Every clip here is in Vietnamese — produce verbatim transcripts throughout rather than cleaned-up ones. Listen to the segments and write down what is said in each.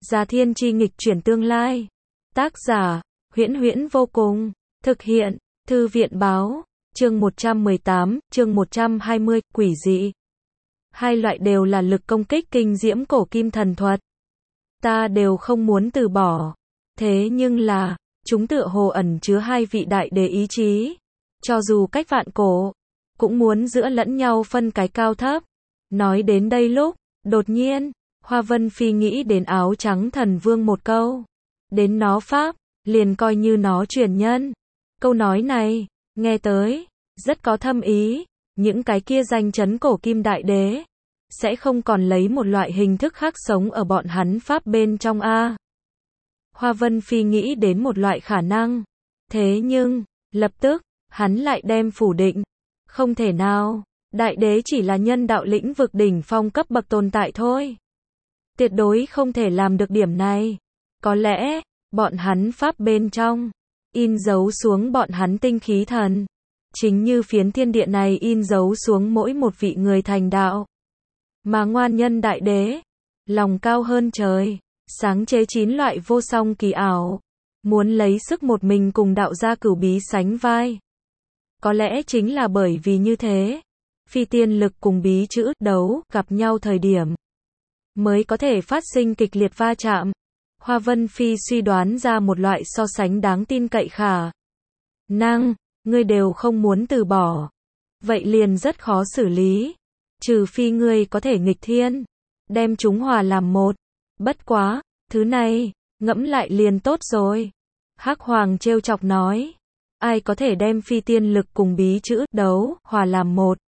Già Thiên Chi nghịch chuyển tương lai. Tác giả, Huyễn Huyễn vô cùng. Thực hiện, Thư viện báo. Chương một trăm mười tám, chương một trăm hai mươi, quỷ dị. Hai loại đều là lực công kích kinh diễm cổ kim thần thuật. Ta đều không muốn từ bỏ. Thế nhưng là, chúng tựa hồ ẩn chứa hai vị đại đế ý chí. Cho dù cách vạn cổ, cũng muốn giữa lẫn nhau phân cái cao thấp. Nói đến đây lúc, đột nhiên, Hoa Vân Phi nghĩ đến áo trắng thần vương một câu. Đến nó pháp, liền coi như nó truyền nhân. Câu nói này, nghe tới, rất có thâm ý. Những cái kia danh chấn cổ kim đại đế, sẽ không còn lấy một loại hình thức khác sống ở bọn hắn pháp bên trong a. Hoa Vân Phi nghĩ đến một loại khả năng. Thế nhưng, lập tức, hắn lại đem phủ định. Không thể nào, đại đế chỉ là nhân đạo lĩnh vực đỉnh phong cấp bậc tồn tại thôi. Tuyệt đối không thể làm được điểm này. Có lẽ, bọn hắn pháp bên trong, in dấu xuống bọn hắn tinh khí thần. Chính như phiến thiên địa này in dấu xuống mỗi một vị người thành đạo. Mà ngoan nhân đại đế, lòng cao hơn trời, sáng chế chín loại vô song kỳ ảo, muốn lấy sức một mình cùng đạo gia cửu bí sánh vai. Có lẽ chính là bởi vì như thế, phi tiên lực cùng bí chữ đấu gặp nhau thời điểm, mới có thể phát sinh kịch liệt va chạm. Hoa Vân Phi suy đoán ra một loại so sánh đáng tin cậy khả năng, ngươi đều không muốn từ bỏ. Vậy liền rất khó xử lý. Trừ phi ngươi có thể nghịch thiên, đem chúng hòa làm một. Bất quá, thứ này, ngẫm lại liền tốt rồi. Hắc Hoàng trêu chọc nói. Ai có thể đem phi tiên lực cùng bí chữ đấu hòa làm một.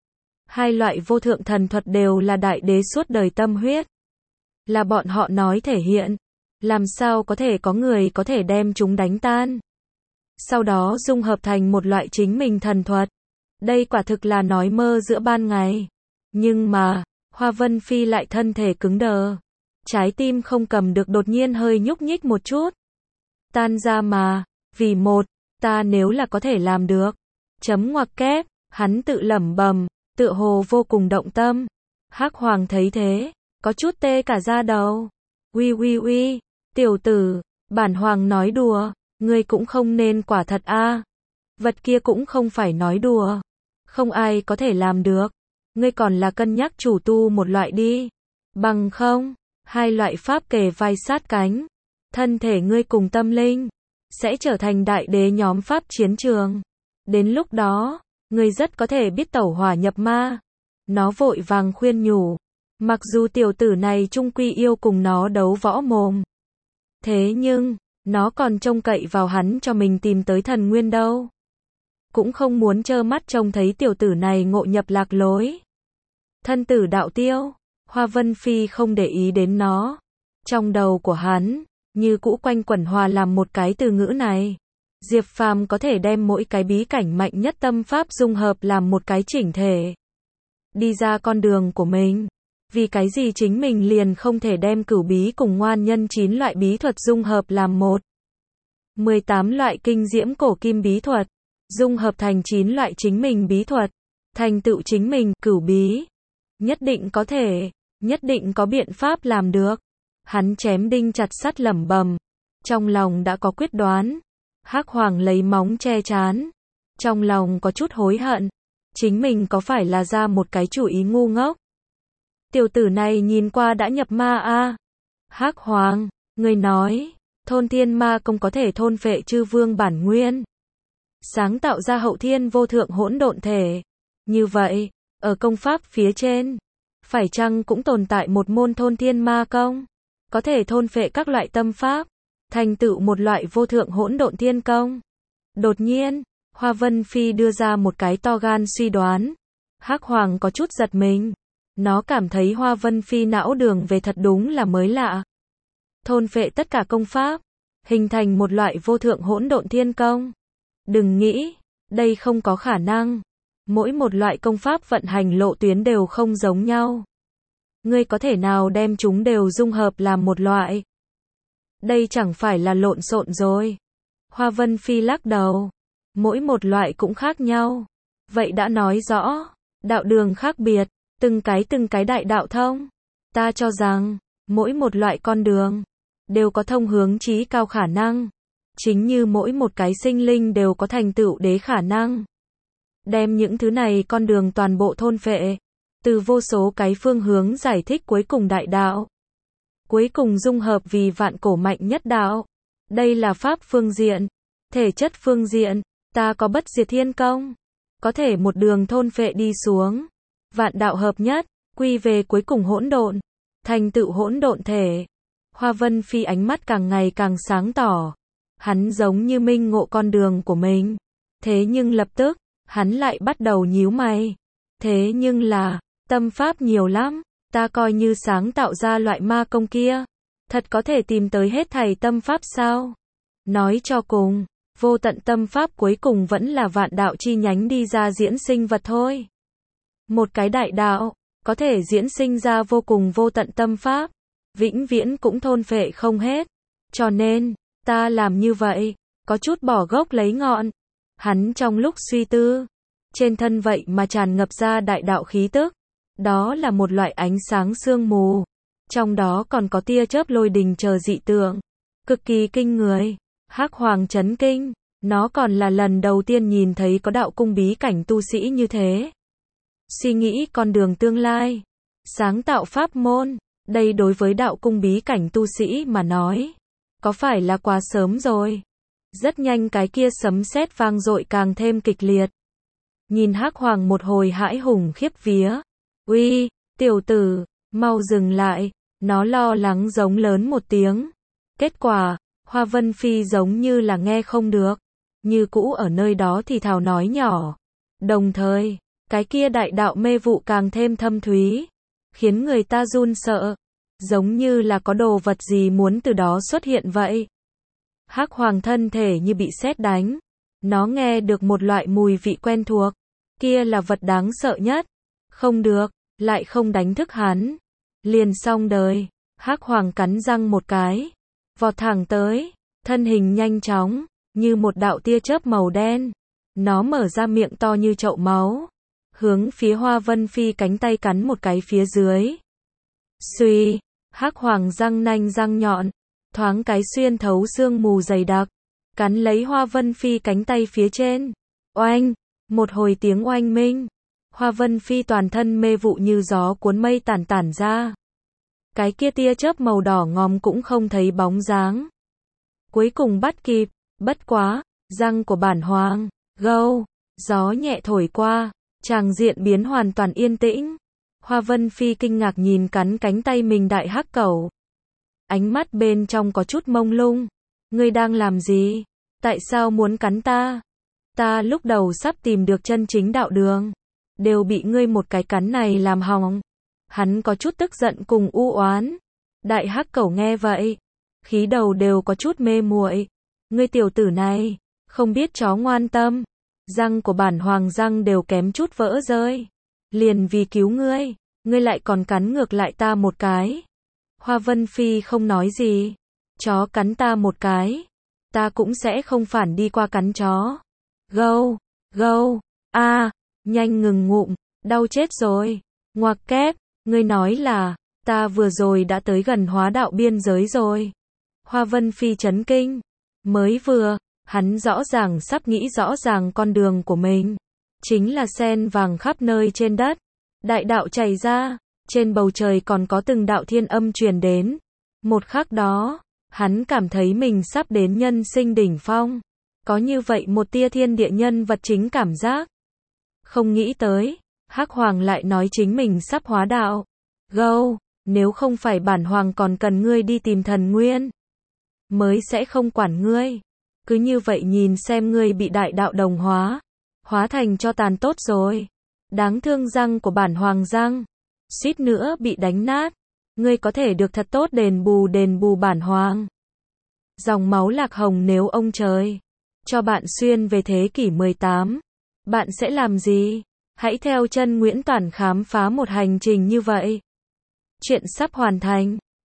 Hai loại vô thượng thần thuật đều là đại đế suốt đời tâm huyết. Là bọn họ nói thể hiện. Làm sao có thể có người có thể đem chúng đánh tan. Sau đó dung hợp thành một loại chính mình thần thuật. Đây quả thực là nói mơ giữa ban ngày. Nhưng mà, Hoa Vân Phi lại thân thể cứng đờ. Trái tim không cầm được đột nhiên hơi nhúc nhích một chút. Tan ra mà, vì một, ta nếu là có thể làm được. Chấm ngoặc kép, hắn tự lẩm bẩm, tựa hồ vô cùng động tâm. Hắc Hoàng thấy thế, có chút tê cả da đầu. Uy uy uy, tiểu tử, bản hoàng nói đùa, ngươi cũng không nên quả thật a. Vật kia cũng không phải nói đùa. Không ai có thể làm được. Ngươi còn là cân nhắc chủ tu một loại đi. Bằng không, hai loại pháp kề vai sát cánh. Thân thể ngươi cùng tâm linh, sẽ trở thành đại đế nhóm pháp chiến trường. Đến lúc đó, ngươi rất có thể biết tẩu hỏa nhập ma. Nó vội vàng khuyên nhủ. Mặc dù tiểu tử này trung quy yêu cùng nó đấu võ mồm. Thế nhưng, nó còn trông cậy vào hắn cho mình tìm tới thần nguyên đâu. Cũng không muốn trơ mắt trông thấy tiểu tử này ngộ nhập lạc lối. Thân tử đạo tiêu, Hoa Vân Phi không để ý đến nó. Trong đầu của hắn, như cũ quanh quẩn hòa làm một cái từ ngữ này. Diệp Phàm có thể đem mỗi cái bí cảnh mạnh nhất tâm pháp dung hợp làm một cái chỉnh thể. Đi ra con đường của mình. Vì cái gì chính mình liền không thể đem cửu bí cùng ngoan nhân chín loại bí thuật dung hợp làm một. mười tám loại kinh diễm cổ kim bí thuật, dung hợp thành chín loại chính mình bí thuật, thành tựu chính mình cửu bí. Nhất định có thể, nhất định có biện pháp làm được. Hắn chém đinh chặt sắt lẩm bẩm, trong lòng đã có quyết đoán. Hắc Hoàng lấy móng che trán, trong lòng có chút hối hận, chính mình có phải là ra một cái chủ ý ngu ngốc. Tiểu tử này nhìn qua đã nhập ma a. Hắc Hoàng, người nói, thôn thiên ma công có thể thôn phệ chư vương bản nguyên, sáng tạo ra hậu thiên vô thượng hỗn độn thể. Như vậy, ở công pháp phía trên, phải chăng cũng tồn tại một môn thôn thiên ma công, có thể thôn phệ các loại tâm pháp, thành tựu một loại vô thượng hỗn độn thiên công. Đột nhiên, Hoa Vân Phi đưa ra một cái to gan suy đoán. Hắc Hoàng có chút giật mình. Nó cảm thấy Hoa Vân Phi não đường về thật đúng là mới lạ. Thôn phệ tất cả công pháp, hình thành một loại vô thượng hỗn độn thiên công. Đừng nghĩ, đây không có khả năng. Mỗi một loại công pháp vận hành lộ tuyến đều không giống nhau. Ngươi có thể nào đem chúng đều dung hợp làm một loại? Đây chẳng phải là lộn xộn rồi. Hoa Vân Phi lắc đầu. Mỗi một loại cũng khác nhau. Vậy đã nói rõ, đạo đường khác biệt. Từng cái từng cái đại đạo thông. Ta cho rằng, mỗi một loại con đường, đều có thông hướng chí cao khả năng. Chính như mỗi một cái sinh linh đều có thành tựu đế khả năng. Đem những thứ này con đường toàn bộ thôn phệ, từ vô số cái phương hướng giải thích cuối cùng đại đạo. Cuối cùng dung hợp vì vạn cổ mạnh nhất đạo. Đây là pháp phương diện. Thể chất phương diện, ta có bất diệt thiên công. Có thể một đường thôn phệ đi xuống. Vạn đạo hợp nhất, quy về cuối cùng hỗn độn. Thành tựu hỗn độn thể. Hoa Vân Phi ánh mắt càng ngày càng sáng tỏ. Hắn giống như minh ngộ con đường của mình. Thế nhưng lập tức, hắn lại bắt đầu nhíu mày. Thế nhưng là, tâm pháp nhiều lắm. Ta coi như sáng tạo ra loại ma công kia. Thật có thể tìm tới hết thảy tâm pháp sao? Nói cho cùng, vô tận tâm pháp cuối cùng vẫn là vạn đạo chi nhánh đi ra diễn sinh vật thôi. Một cái đại đạo, có thể diễn sinh ra vô cùng vô tận tâm pháp. Vĩnh viễn cũng thôn phệ không hết. Cho nên, ta làm như vậy, có chút bỏ gốc lấy ngọn. Hắn trong lúc suy tư, trên thân vậy mà tràn ngập ra đại đạo khí tức. Đó là một loại ánh sáng sương mù. Trong đó còn có tia chớp lôi đình chờ dị tượng. Cực kỳ kinh người. Hắc Hoàng chấn kinh. Nó còn là lần đầu tiên nhìn thấy có đạo cung bí cảnh tu sĩ như thế. Suy nghĩ con đường tương lai. Sáng tạo pháp môn. Đây đối với đạo cung bí cảnh tu sĩ mà nói. Có phải là quá sớm rồi? Rất nhanh cái kia sấm sét vang dội càng thêm kịch liệt. Nhìn Hắc Hoàng một hồi hãi hùng khiếp vía. Uy, tiểu tử, mau dừng lại. Nó lo lắng giống lớn một tiếng. Kết quả, Hoa Vân Phi giống như là nghe không được. Như cũ ở nơi đó thì thào nói nhỏ. Đồng thời, cái kia đại đạo mê vụ càng thêm thâm thúy. Khiến người ta run sợ. Giống như là có đồ vật gì muốn từ đó xuất hiện vậy. Hắc Hoàng thân thể như bị sét đánh. Nó nghe được một loại mùi vị quen thuộc. Kia là vật đáng sợ nhất. Không được, lại không đánh thức hắn. Liền xong đời. Hắc Hoàng cắn răng một cái. Vọt thẳng tới. Thân hình nhanh chóng. Như một đạo tia chớp màu đen. Nó mở ra miệng to như chậu máu. Hướng phía Hoa Vân Phi cánh tay cắn một cái phía dưới. Xuy. Hắc Hoàng răng nanh răng nhọn. Thoáng cái xuyên thấu sương mù dày đặc. Cắn lấy Hoa Vân Phi cánh tay phía trên. Oanh. Một hồi tiếng oanh minh. Hoa Vân Phi toàn thân mê vụ như gió cuốn mây tản tản ra. Cái kia tia chớp màu đỏ ngòm cũng không thấy bóng dáng. Cuối cùng bắt kịp, bất quá, răng của bản hoàng, gâu, gió nhẹ thổi qua, tràng diện biến hoàn toàn yên tĩnh. Hoa Vân Phi kinh ngạc nhìn cắn cánh tay mình đại hắc cẩu. Ánh mắt bên trong có chút mông lung. Ngươi đang làm gì? Tại sao muốn cắn ta? Ta lúc đầu sắp tìm được chân chính đạo đường. Đều bị ngươi một cái cắn này làm hỏng. Hắn có chút tức giận cùng u oán. Đại hắc cẩu nghe vậy. Khí đầu đều có chút mê muội. Ngươi tiểu tử này, không biết chó ngoan tâm. Răng của bản hoàng răng đều kém chút vỡ rơi. Liền vì cứu ngươi, ngươi lại còn cắn ngược lại ta một cái. Hoa Vân Phi không nói gì. Chó cắn ta một cái. Ta cũng sẽ không phản đi qua cắn chó. Gâu, gâu, a, nhanh ngừng ngụm, đau chết rồi. Ngoặc kép, ngươi nói là, ta vừa rồi đã tới gần hóa đạo biên giới rồi. Hoa Vân Phi chấn kinh. Mới vừa, hắn rõ ràng sắp nghĩ rõ ràng con đường của mình. Chính là sen vàng khắp nơi trên đất. Đại đạo chảy ra, trên bầu trời còn có từng đạo thiên âm truyền đến. Một khắc đó, hắn cảm thấy mình sắp đến nhân sinh đỉnh phong. Có như vậy một tia thiên địa nhân vật chính cảm giác. Không nghĩ tới, Hắc Hoàng lại nói chính mình sắp hóa đạo. Gâu, nếu không phải bản hoàng còn cần ngươi đi tìm thần nguyên. Mới sẽ không quản ngươi. Cứ như vậy nhìn xem ngươi bị đại đạo đồng hóa. Hóa thành cho tàn tốt rồi. Đáng thương răng của bản hoàng răng. Suýt nữa bị đánh nát. Ngươi có thể được thật tốt đền bù đền bù bản hoàng. Dòng máu lạc hồng nếu ông trời cho bạn xuyên về thế kỷ mười tám. Bạn sẽ làm gì? Hãy theo chân Nguyễn Toản khám phá một hành trình như vậy. Chuyện sắp hoàn thành.